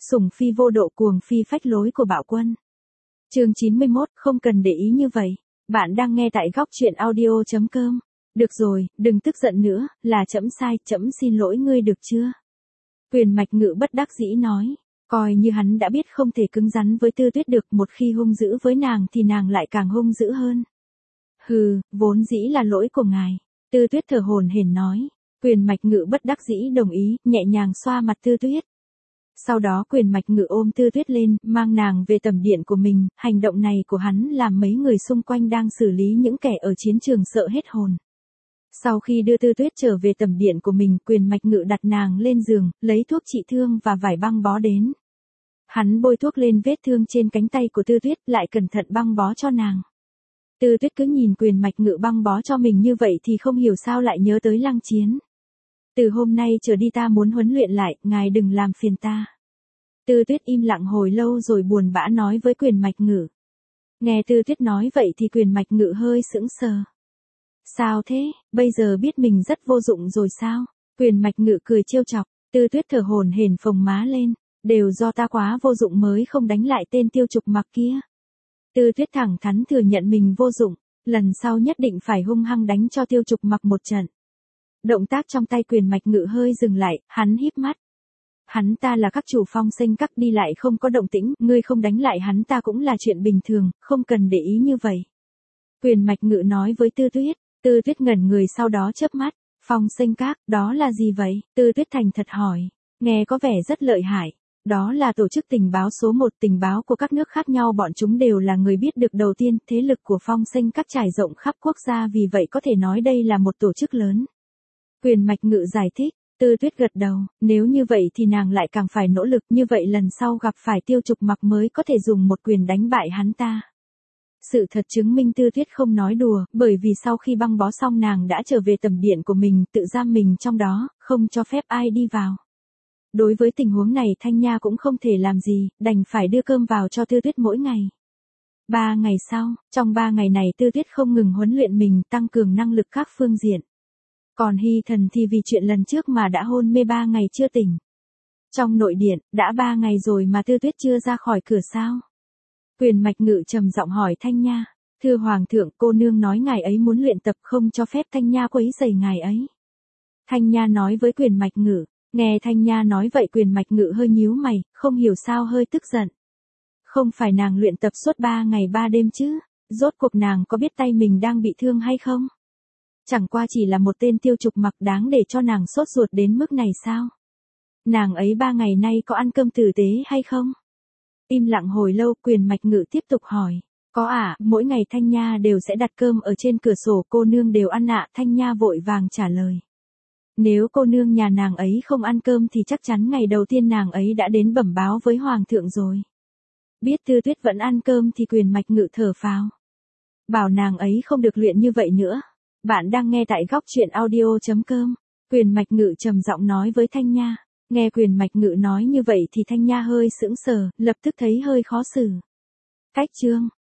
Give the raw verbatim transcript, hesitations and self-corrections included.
Sủng phi vô độ cuồng phi phách lối của Bạo Quân. Chương chín mươi mốt, không cần để ý như vậy. Bạn đang nghe tại góc truyện audio chấm com. Được rồi, đừng tức giận nữa, là trẫm sai, trẫm xin lỗi ngươi được chưa? Quyền Mạch Ngự bất đắc dĩ nói, coi như hắn đã biết không thể cứng rắn với Tư Tuyết được, một khi hung dữ với nàng thì nàng lại càng hung dữ hơn. Hừ, vốn dĩ là lỗi của ngài. Tư Tuyết thở hổn hển nói. Quyền Mạch Ngự bất đắc dĩ đồng ý, nhẹ nhàng xoa mặt Tư Tuyết. Sau đó Quyền Mạch Ngự ôm Tư Tuyết lên, mang nàng về tẩm điện của mình. Hành động này của hắn làm mấy người xung quanh đang xử lý những kẻ ở chiến trường sợ hết hồn. Sau khi đưa Tư Tuyết trở về tẩm điện của mình, Quyền Mạch Ngự đặt nàng lên giường, lấy thuốc trị thương và vải băng bó đến. Hắn bôi thuốc lên vết thương trên cánh tay của Tư Tuyết, lại cẩn thận băng bó cho nàng. Tư Tuyết cứ nhìn Quyền Mạch Ngự băng bó cho mình như vậy thì không hiểu sao lại nhớ tới Lăng Chiến. Từ hôm nay trở đi ta muốn huấn luyện lại, ngài đừng làm phiền ta. Tư Tuyết im lặng hồi lâu rồi buồn bã nói với Quyền Mạch Ngự. Nghe Tư Tuyết nói vậy thì Quyền Mạch Ngự hơi sững sờ. Sao thế, bây giờ biết mình rất vô dụng rồi sao? Quyền Mạch Ngự cười trêu chọc. Tư Tuyết thở hổn hển phồng má lên. Đều do ta quá vô dụng mới không đánh lại tên Tiêu Trục Mặc kia. Tư Tuyết thẳng thắn thừa nhận mình vô dụng. Lần sau nhất định phải hung hăng đánh cho Tiêu Trục Mặc một trận. Động tác trong tay Quyền Mạch Ngự hơi dừng lại, hắn híp mắt. Hắn ta là các chủ Phong Sinh Các, đi lại không có động tĩnh, ngươi không đánh lại hắn ta cũng là chuyện bình thường, không cần để ý như vậy. Quyền Mạch Ngự nói với Tư Tuyết. Tư Tuyết ngẩn người sau đó chớp mắt. Phong Sinh Các, đó là gì vậy? Tư Tuyết thành thật hỏi. Nghe có vẻ rất lợi hại. Đó là tổ chức tình báo số một, tình báo của các nước khác nhau, bọn chúng đều là người biết được đầu tiên, thế lực của Phong Sinh Các trải rộng khắp quốc gia, vì vậy có thể nói đây là một tổ chức lớn. Quyền Mạch Ngự giải thích. Tư Tuyết gật đầu, nếu như vậy thì nàng lại càng phải nỗ lực, như vậy lần sau gặp phải Tiêu Trục Mặc mới có thể dùng một quyền đánh bại hắn ta. Sự thật chứng minh Tư Tuyết không nói đùa, bởi vì sau khi băng bó xong nàng đã trở về tẩm điện của mình, tự giam mình trong đó, không cho phép ai đi vào. Đối với tình huống này Thanh Nha cũng không thể làm gì, đành phải đưa cơm vào cho Tư Tuyết mỗi ngày. Ba ngày sau, trong ba ngày này Tư Tuyết không ngừng huấn luyện mình, tăng cường năng lực các phương diện. Còn Hy Thần thì vì chuyện lần trước mà đã hôn mê ba ngày chưa tỉnh. Trong nội điện, đã ba ngày rồi mà Tư Tuyết chưa ra khỏi cửa sao? Quyền Mạch Ngự trầm giọng hỏi Thanh Nha. Thưa Hoàng thượng, cô nương nói ngài ấy muốn luyện tập, không cho phép Thanh Nha quấy rầy ngài ấy. Thanh Nha nói với Quyền Mạch Ngự. Nghe Thanh Nha nói vậy Quyền Mạch Ngự hơi nhíu mày, không hiểu sao hơi tức giận. Không phải nàng luyện tập suốt ba ngày ba đêm chứ? Rốt cuộc nàng có biết tay mình đang bị thương hay không? Chẳng qua chỉ là một tên Tiêu Trục Mặc đáng để cho nàng sốt ruột đến mức này sao? Nàng ấy ba ngày nay có ăn cơm tử tế hay không? Im lặng hồi lâu Quyền Mạch Ngự tiếp tục hỏi. Có ạ, à, mỗi ngày Thanh Nha đều sẽ đặt cơm ở trên cửa sổ, cô nương đều ăn ạ. Thanh Nha vội vàng trả lời. Nếu cô nương nhà nàng ấy không ăn cơm thì chắc chắn ngày đầu tiên nàng ấy đã đến bẩm báo với Hoàng thượng rồi. Biết Tư Tuyết vẫn ăn cơm thì Quyền Mạch Ngự thở phào. Bảo nàng ấy không được luyện như vậy nữa. Bạn đang nghe tại góc truyện audio chấm com. Quyền Mạch Ngự trầm giọng nói với Thanh Nha. Nghe Quyền Mạch Ngự nói như vậy thì Thanh Nha hơi sững sờ, lập tức thấy hơi khó xử. Cách chương.